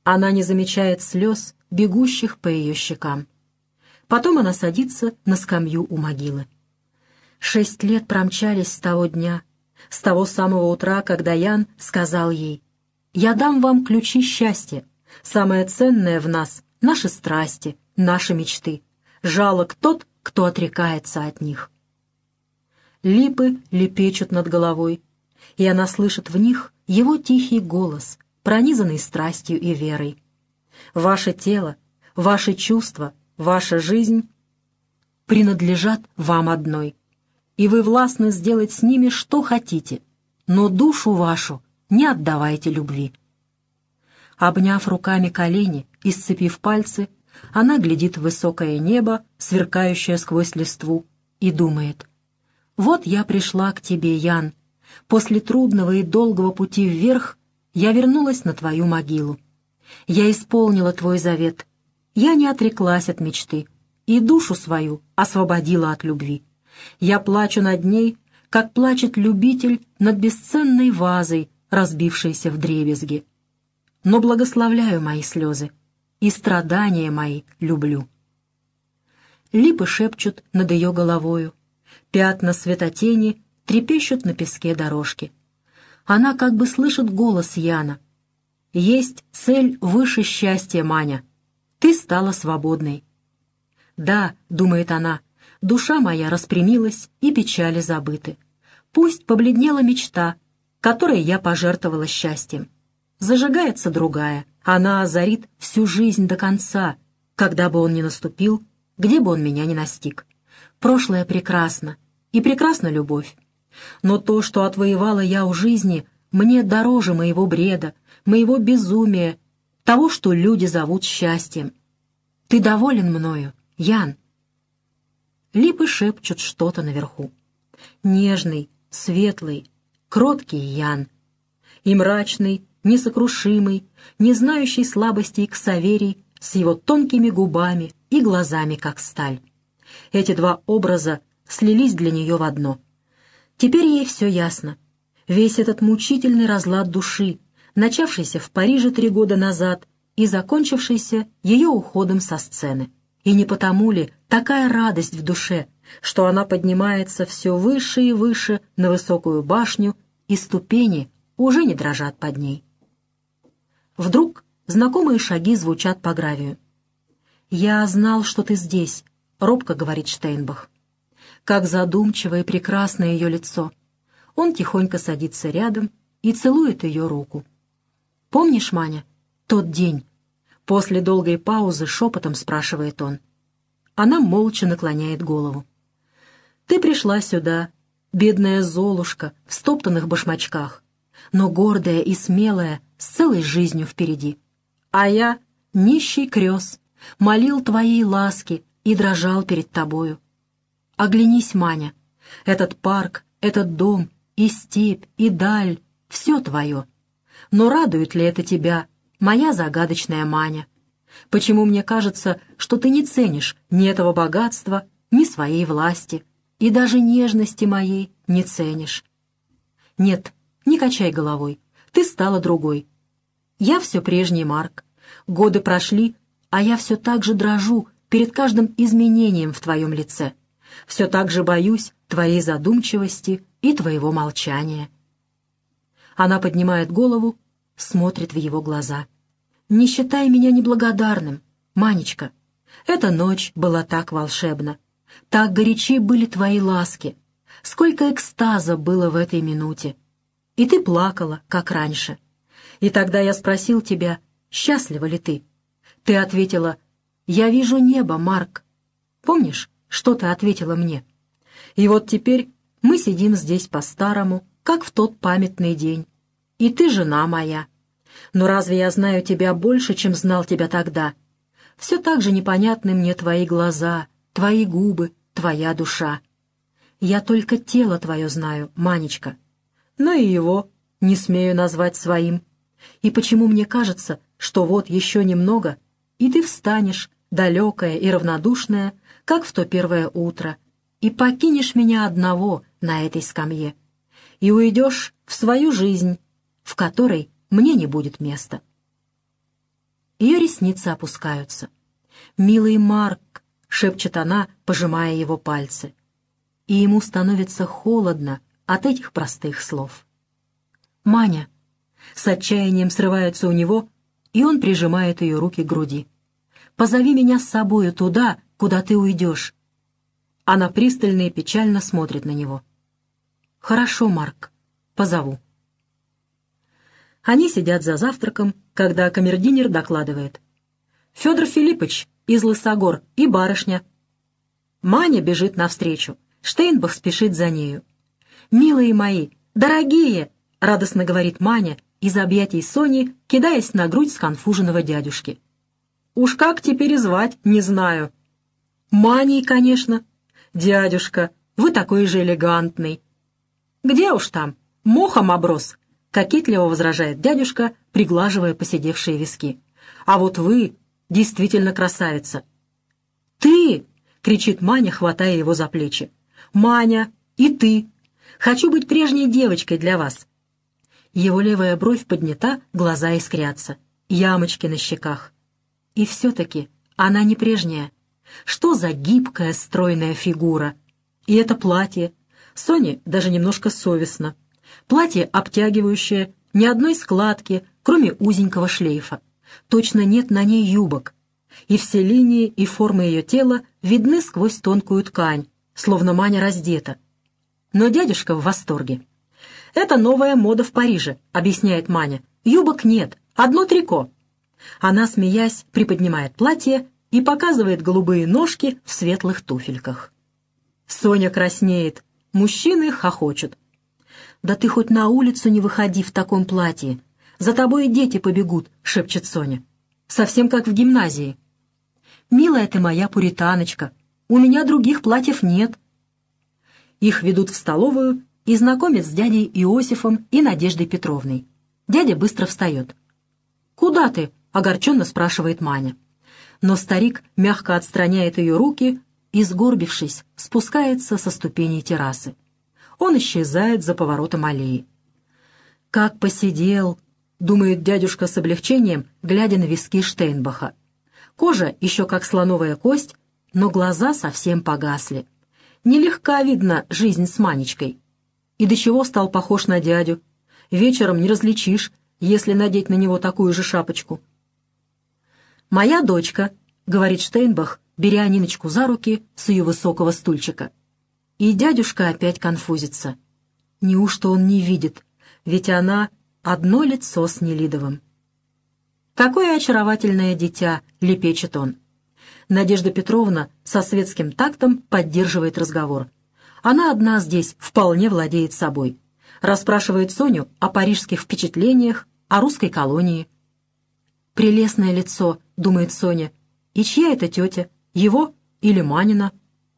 Она не замечает слез, бегущих по ее щекам. Потом она садится на скамью у могилы. 6 лет промчались с того дня, с того самого утра, когда Ян сказал ей: «Я дам вам ключи счастья. Самое ценное в нас — наши страсти, наши мечты. Жалок тот, кто отрекается от них». Липы лепечут над головой, и она слышит в них его тихий голос, пронизанный страстью и верой. «Ваше тело, ваши чувства, ваша жизнь принадлежат вам одной, и вы властны сделать с ними что хотите, но душу вашу не отдавайте любви». Обняв руками колени и сцепив пальцы, она глядит в высокое небо, сверкающее сквозь листву, и думает: «Вот я пришла к тебе, Ян. После трудного и долгого пути вверх я вернулась на твою могилу. Я исполнила твой завет. Я не отреклась от мечты и душу свою освободила от любви. Я плачу над ней, как плачет любитель над бесценной вазой, разбившейся вдребезги. Но благословляю мои слезы, и страдания мои люблю». Липы шепчут над ее головою, пятна светотени трепещут на песке дорожки. Она как бы слышит голос Яна: «Есть цель выше счастья, Маня. Ты стала свободной». «Да», — думает она, — «душа моя распрямилась, и печали забыты. Пусть побледнела мечта, которой я пожертвовала счастьем. Зажигается другая, она озарит всю жизнь до конца, когда бы он ни наступил, где бы он меня ни настиг. Прошлое прекрасно, и прекрасна любовь. Но то, что отвоевала я у жизни, мне дороже моего бреда, моего безумия, того, что люди зовут счастьем. Ты доволен мною, Ян?» Липы шепчут что-то наверху. Нежный, светлый, кроткий Ян. И мрачный, несокрушимый, не знающий слабостей Ксаверий с его тонкими губами и глазами, как сталь. Эти два образа слились для нее в одно. Теперь ей все ясно. Весь этот мучительный разлад души, начавшийся в Париже 3 года назад и закончившийся ее уходом со сцены. И не потому ли такая радость в душе, что она поднимается все выше и выше на высокую башню, и ступени уже не дрожат под ней. Вдруг знакомые шаги звучат по гравию. «Я знал, что ты здесь», — робко говорит Штейнбах. Как задумчиво и прекрасно ее лицо. Он тихонько садится рядом и целует ее руку. «Помнишь, Маня, тот день?» После долгой паузы шепотом спрашивает он. Она молча наклоняет голову. «Ты пришла сюда, бедная Золушка, в стоптанных башмачках, но гордая и смелая, с целой жизнью впереди. А я, нищий крёс, молил твоей ласки и дрожал перед тобою. Оглянись, Маня, этот парк, этот дом, и степь, и даль — все твое. Но радует ли это тебя, моя загадочная Маня? Почему мне кажется, что ты не ценишь ни этого богатства, ни своей власти, и даже нежности моей не ценишь? Нет, не качай головой, ты стала другой. Я все прежний Марк. Годы прошли, а я все так же дрожу перед каждым изменением в твоем лице. Все так же боюсь твоей задумчивости и твоего молчания». Она поднимает голову, смотрит в его глаза. «Не считай меня неблагодарным, Манечка. Эта ночь была так волшебна. Так горячи были твои ласки. Сколько экстаза было в этой минуте. И ты плакала, как раньше. И тогда я спросил тебя, счастлива ли ты? Ты ответила: «Я вижу небо, Марк». Помнишь, что ты ответила мне? И вот теперь мы сидим здесь по-старому, как в тот памятный день. И ты жена моя. Но разве я знаю тебя больше, чем знал тебя тогда? Все так же непонятны мне твои глаза, твои губы, твоя душа. Я только тело твое знаю, Манечка, но и его не смею назвать своим. И почему мне кажется, что вот еще немного, и ты встанешь, далекая и равнодушная, как в то первое утро, и покинешь меня одного на этой скамье, и уйдешь в свою жизнь, в которой мне не будет места. Ее ресницы опускаются. «Милый Марк», — шепчет она, пожимая его пальцы. И ему становится холодно от этих простых слов. «Маня», — с отчаянием срывается у него, и он прижимает ее руки к груди. «Позови меня с собою туда, куда ты уйдешь». Она пристально и печально смотрит на него. «Хорошо, Марк, позову». Они сидят за завтраком, когда камердинер докладывает. «Федор Филиппович из Лысогор и барышня». Маня бежит навстречу. Штейнбах спешит за нею. «Милые мои, дорогие!» — радостно говорит Маня из объятий Сони, кидаясь на грудь сконфуженного дядюшки. «Уж как теперь и звать, не знаю». «Маней, конечно. Дядюшка, вы такой же элегантный». «Где уж там, мохом оброс», — кокетливо возражает дядюшка, приглаживая поседевшие виски. «А вот вы действительно красавица». «Ты!» — кричит Маня, хватая его за плечи. «Маня, и ты! Хочу быть прежней девочкой для вас!» Его левая бровь поднята, глаза искрятся, ямочки на щеках. И все-таки она не прежняя. Что за гибкая, стройная фигура! И это платье. Соне даже немножко совестно. Платье обтягивающее, ни одной складки, кроме узенького шлейфа. Точно нет на ней юбок. И все линии и формы ее тела видны сквозь тонкую ткань, словно Маня раздета. Но дядюшка в восторге. «Это новая мода в Париже», — объясняет Маня. «Юбок нет, одно трико». Она, смеясь, приподнимает платье и показывает голубые ножки в светлых туфельках. Соня краснеет, мужчины хохочут. «Да ты хоть на улицу не выходи в таком платье. За тобой и дети побегут», — шепчет Соня. «Совсем как в гимназии». «Милая ты моя пуританочка, у меня других платьев нет». Их ведут в столовую и знакомят с дядей Иосифом и Надеждой Петровной. Дядя быстро встает. «Куда ты?» — огорченно спрашивает Маня. Но старик мягко отстраняет ее руки и, сгорбившись, спускается со ступеней террасы. Он исчезает за поворотом аллеи. «Как посидел!» — думает дядюшка с облегчением, глядя на виски Штейнбаха. Кожа еще как слоновая кость, но глаза совсем погасли. Нелегка, видно, жизнь с Манечкой. И до чего стал похож на дядю? Вечером не различишь, если надеть на него такую же шапочку. «Моя дочка», — говорит Штейнбах, беря Ниночку за руки с ее высокого стульчика. И дядюшка опять конфузится. Неужто он не видит? Ведь она одно лицо с Нелидовым. «Какое очаровательное дитя!» — лепечет он. Надежда Петровна со светским тактом поддерживает разговор. Она одна здесь вполне владеет собой. Расспрашивает Соню о парижских впечатлениях, о русской колонии. «Прелестное лицо», — думает Соня. «И чья это тетя? Его или Манина?»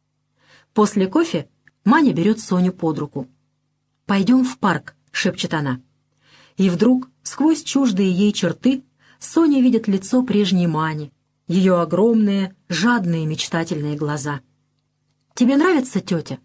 После кофе Маня берет Соню под руку. «Пойдем в парк», — шепчет она. И вдруг, сквозь чуждые ей черты, Соня видит лицо прежней Мани, ее огромные, жадные, мечтательные глаза. «Тебе нравится тетя?»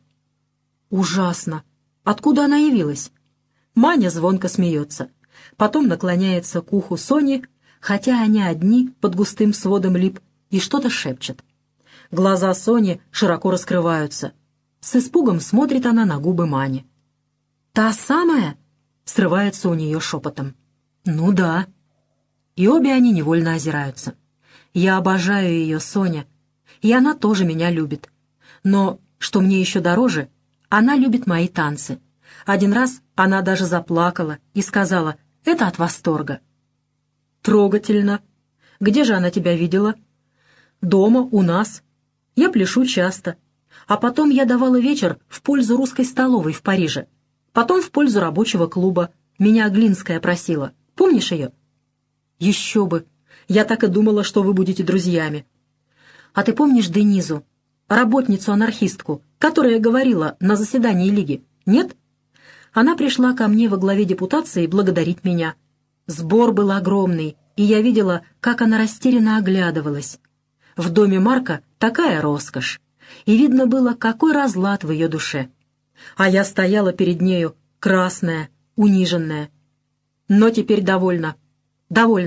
«Ужасно! Откуда она явилась?» Маня звонко смеется, потом наклоняется к уху Сони, хотя они одни под густым сводом лип, и что-то шепчет. Глаза Сони широко раскрываются. С испугом смотрит она на губы Мани. «Та самая?» — срывается у нее шепотом. «Ну да». И обе они невольно озираются. «Я обожаю ее, Соня, и она тоже меня любит. Но, что мне еще дороже, она любит мои танцы. Один раз она даже заплакала и сказала: «Это от восторга». «Трогательно. Где же она тебя видела?» «Дома, у нас. Я пляшу часто. А потом я давала вечер в пользу русской столовой в Париже. Потом в пользу рабочего клуба. Меня Глинская просила. Помнишь ее?» «Еще бы. Я так и думала, что вы будете друзьями». «А ты помнишь Денизу, работницу-анархистку, которая говорила на заседании Лиги? Нет? Она пришла ко мне во главе депутации благодарить меня. Сбор был огромный, и я видела, как она растерянно оглядывалась. В доме Марка такая роскошь, и видно было, какой разлад в ее душе. А я стояла перед нею, красная, униженная. Но теперь довольно. Довольно.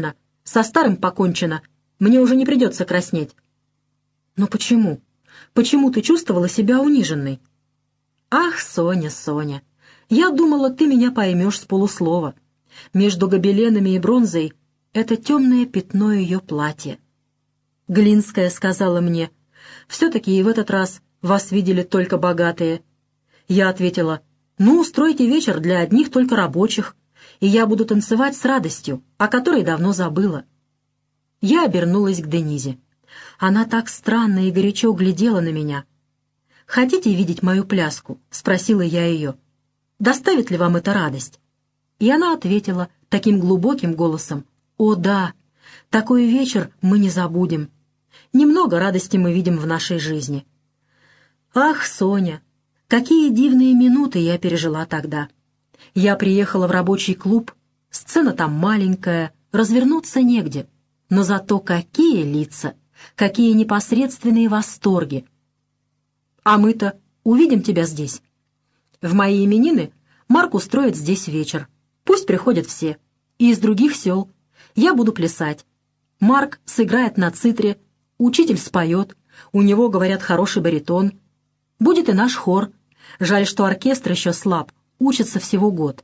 Со старым покончено. Мне уже не придется краснеть». «Но почему? Почему ты чувствовала себя униженной?» «Ах, Соня, Соня, я думала, ты меня поймешь с полуслова. Между гобеленами и бронзой это темное пятно ее платья. Глинская сказала мне: все-таки и в этот раз вас видели только богатые. Я ответила: ну, устройте вечер для одних только рабочих, и я буду танцевать с радостью, о которой давно забыла». Я обернулась к Денизе. Она так странно и горячо глядела на меня. «Хотите видеть мою пляску?» — спросила я ее. «Доставит ли вам это радость?» И она ответила таким глубоким голосом: «О, да, такой вечер мы не забудем. Немного радости мы видим в нашей жизни». Ах, Соня, какие дивные минуты я пережила тогда. Я приехала в рабочий клуб, сцена там маленькая, развернуться негде, но зато какие лица, какие непосредственные восторги. А мы-то увидим тебя здесь. В мои именины Марк устроит здесь вечер. Пусть приходят все. И из других сел. Я буду плясать. Марк сыграет на цитре, учитель споет, у него, говорят, хороший баритон. Будет и наш хор. Жаль, что оркестр еще слаб, учится всего год.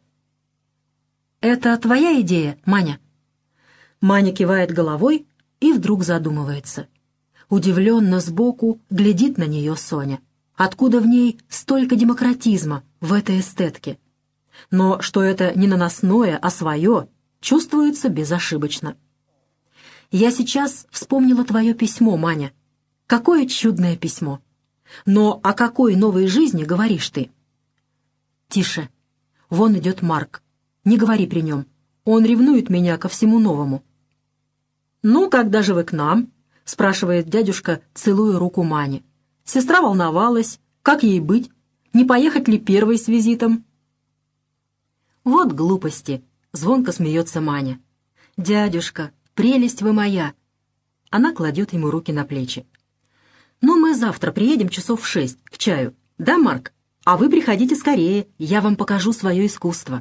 «Это твоя идея, Маня?» Маня кивает головой и вдруг задумывается. Удивленно сбоку глядит на нее Соня. Откуда в ней столько демократизма в этой эстетке? Но что это не наносное, а свое, чувствуется безошибочно. «Я сейчас вспомнила твое письмо, Маня. Какое чудное письмо! Но о какой новой жизни говоришь ты?» «Тише. Вон идет Марк. Не говори при нем. Он ревнует меня ко всему новому». «Ну, когда же вы к нам?» — спрашивает дядюшка, целуя руку Мане. Сестра волновалась. Как ей быть? Не поехать ли первой с визитом? «Вот глупости!» — звонко смеется Маня. «Дядюшка, прелесть вы моя!» Она кладет ему руки на плечи. «Ну, мы завтра приедем часов в 6 к чаю. Да, Марк? А вы приходите скорее, я вам покажу свое искусство».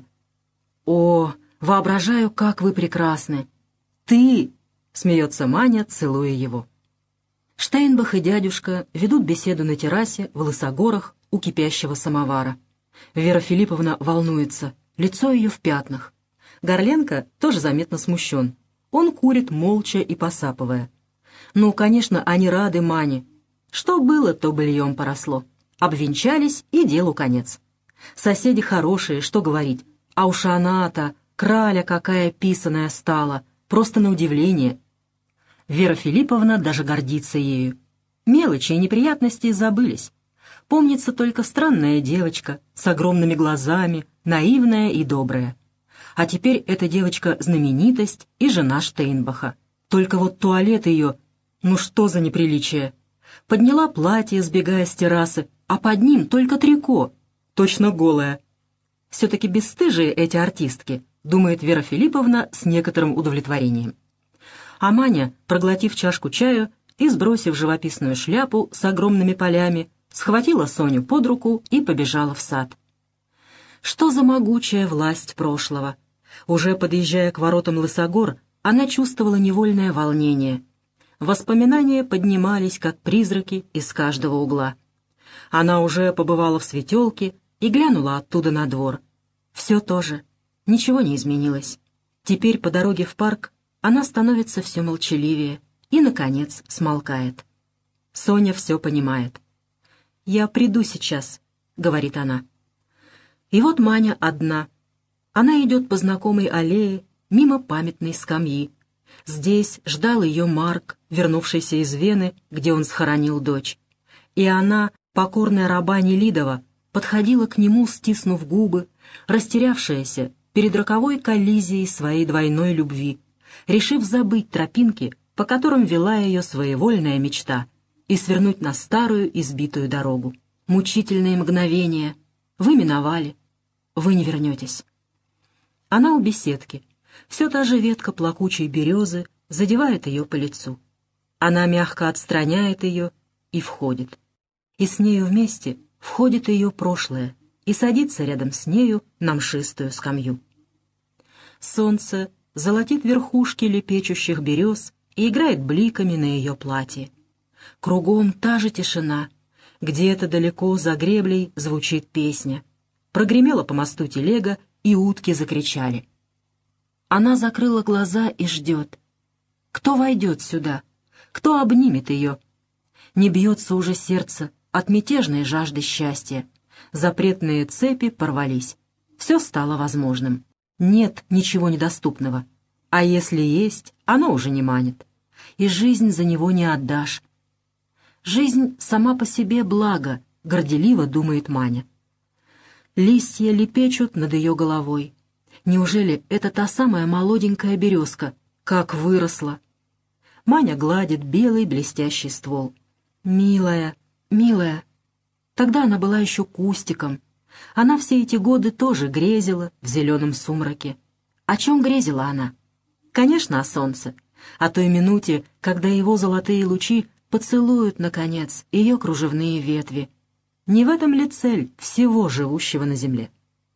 «О, воображаю, как вы прекрасны!» «Ты!» — смеется Маня, целуя его. Штейнбах и дядюшка ведут беседу на террасе в Лысогорах у кипящего самовара. Вера Филипповна волнуется, лицо ее в пятнах. Горленко тоже заметно смущен. Он курит молча и посапывая. Ну, конечно, они рады Мане. Что было, то быльем поросло. Обвенчались, и делу конец. Соседи хорошие, что говорить. А уж она-то, краля какая писаная стала, просто на удивление. Вера Филипповна даже гордится ею. Мелочи и неприятности забылись. Помнится только странная девочка с огромными глазами, наивная и добрая. А теперь эта девочка знаменитость и жена Штейнбаха. Только вот туалет ее, ну что за неприличие. Подняла платье, сбегая с террасы, а под ним только трико, точно голая. Все-таки бесстыжие эти артистки, думает Вера Филипповна с некоторым удовлетворением. А Маня, проглотив чашку чаю и сбросив живописную шляпу с огромными полями, схватила Соню под руку и побежала в сад. Что за могучая власть прошлого! Уже подъезжая к воротам Лысогор, она чувствовала невольное волнение. Воспоминания поднимались, как призраки, из каждого угла. Она уже побывала в Светелке и глянула оттуда на двор. Все то же, ничего не изменилось. Теперь по дороге в парк она становится все молчаливее и, наконец, смолкает. Соня все понимает. «Я приду сейчас», — говорит она. И вот Маня одна. Она идет по знакомой аллее, мимо памятной скамьи. Здесь ждал ее Марк, вернувшийся из Вены, где он схоронил дочь. И она, покорная раба Нелидова, подходила к нему, стиснув губы, растерявшаяся перед роковой коллизией своей двойной любви, решив забыть тропинки, по которым вела ее своевольная мечта, и свернуть на старую избитую дорогу. Мучительные мгновения. Вы миновали. Вы не вернетесь. Она у беседки. Все та же ветка плакучей березы задевает ее по лицу. Она мягко отстраняет ее и входит. И с нею вместе входит ее прошлое и садится рядом с нею на мшистую скамью. Солнце золотит верхушки лепечущих берез и играет бликами на ее платье. Кругом та же тишина. Где-то далеко за греблей звучит песня. Прогремела по мосту телега, и утки закричали. Она закрыла глаза и ждет. Кто войдет сюда? Кто обнимет ее? Не бьется уже сердце от мятежной жажды счастья. Запретные цепи порвались. Все стало возможным. Нет ничего недоступного. А если есть, оно уже не манит. И жизнь за него не отдашь. Жизнь сама по себе благо, горделиво думает Маня. Листья лепечут над ее головой. Неужели это та самая молоденькая березка? Как выросла! Маня гладит белый блестящий ствол. «Милая, милая!» Тогда она была еще кустиком. Она все эти годы тоже грезила в зеленом сумраке. О чем грезила она? Конечно, о солнце. О той минуте, когда его золотые лучи поцелуют, наконец, ее кружевные ветви. Не в этом ли цель всего живущего на земле?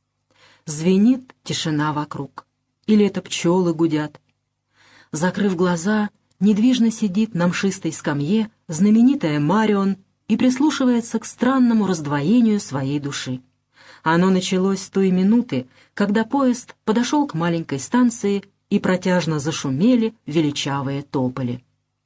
Звенит тишина вокруг. Или это пчелы гудят? Закрыв глаза, недвижно сидит на мшистой скамье знаменитая Марион и прислушивается к странному раздвоению своей души. Оно началось с той минуты, когда поезд подошел к маленькой станции и протяжно зашумели величавые тополи.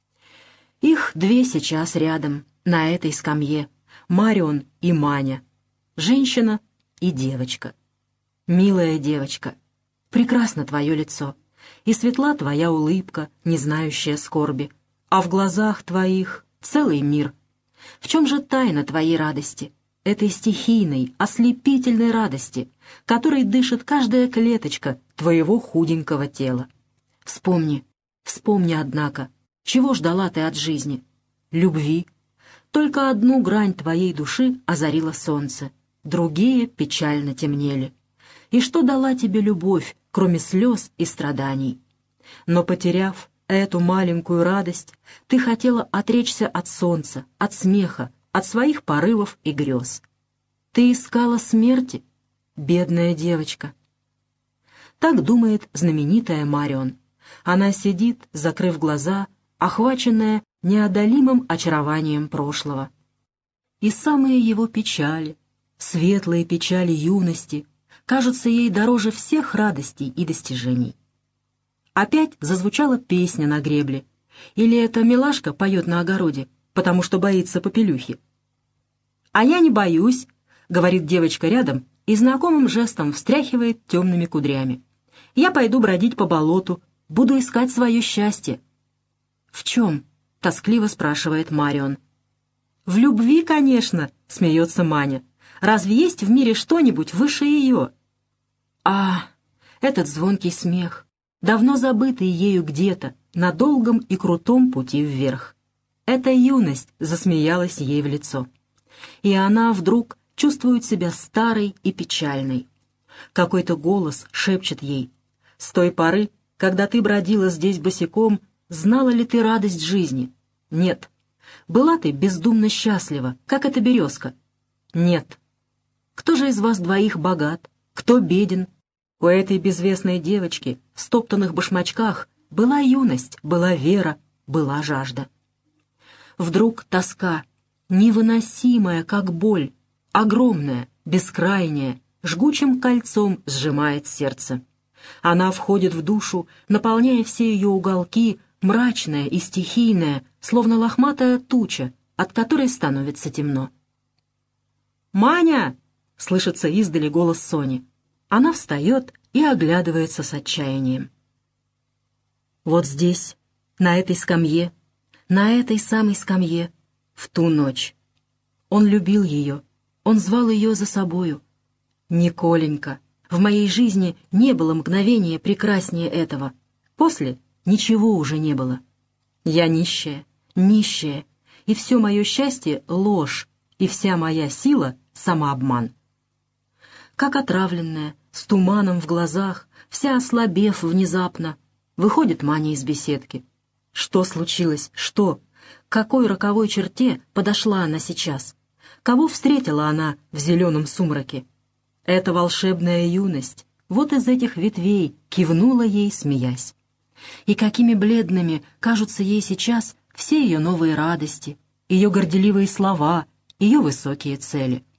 Их две сейчас рядом, на этой скамье, Марион и Маня, женщина и девочка. Милая девочка, прекрасно твое лицо, и светла твоя улыбка, не знающая скорби, а в глазах твоих целый мир. В чем же тайна твоей радости, этой стихийной, ослепительной радости, которой дышит каждая клеточка твоего худенького тела? Вспомни, однако, чего ждала ты от жизни? Любви. Только одну грань твоей души озарило солнце, другие печально темнели. И что дала тебе любовь, кроме слез и страданий? Но, потеряв эту маленькую радость, ты хотела отречься от солнца, от смеха, от своих порывов и грез. Ты искала смерти, бедная девочка. Так думает знаменитая Марион. Она сидит, закрыв глаза, охваченная неодолимым очарованием прошлого. И самые его печали, светлые печали юности, кажутся ей дороже всех радостей и достижений. Опять зазвучала песня на гребле. Или эта милашка поет на огороде, потому что боится попелюхи? «А я не боюсь», — говорит девочка рядом и знакомым жестом встряхивает темными кудрями. «Я пойду бродить по болоту, буду искать свое счастье». «В чем?» — тоскливо спрашивает Марион. «В любви, конечно», — смеется Маня. «Разве есть в мире что-нибудь выше ее?» А, этот звонкий смех, давно забытый ею где-то, на долгом и крутом пути вверх. Эта юность засмеялась ей в лицо. И она вдруг чувствует себя старой и печальной. Какой-то голос шепчет ей: «С той поры, когда ты бродила здесь босиком, знала ли ты радость жизни? Нет. Была ты бездумно счастлива, как эта березка? Нет. Кто же из вас двоих богат? Кто беден? У этой безвестной девочки в стоптанных башмачках была юность, была вера, была жажда». Вдруг тоска, невыносимая, как боль, огромная, бескрайняя, жгучим кольцом сжимает сердце. Она входит в душу, наполняя все ее уголки, мрачная и стихийная, словно лохматая туча, от которой становится темно. «Маня!» — слышится издали голос Сони. Она встает и оглядывается с отчаянием. Вот здесь, на этой скамье, на этой самой скамье, в ту ночь. Он любил ее, он звал ее за собою. «Николенька, в моей жизни не было мгновения прекраснее этого. После ничего уже не было. Я нищая, нищая, и все мое счастье — ложь, и вся моя сила — самообман». Как отравленная, с туманом в глазах, вся ослабев внезапно, выходит Маня из беседки. Что случилось? Что? К какой роковой черте подошла она сейчас? Кого встретила она в зеленом сумраке? Это волшебная юность, вот из этих ветвей кивнула ей, смеясь. И какими бледными кажутся ей сейчас все ее новые радости, ее горделивые слова, ее высокие цели.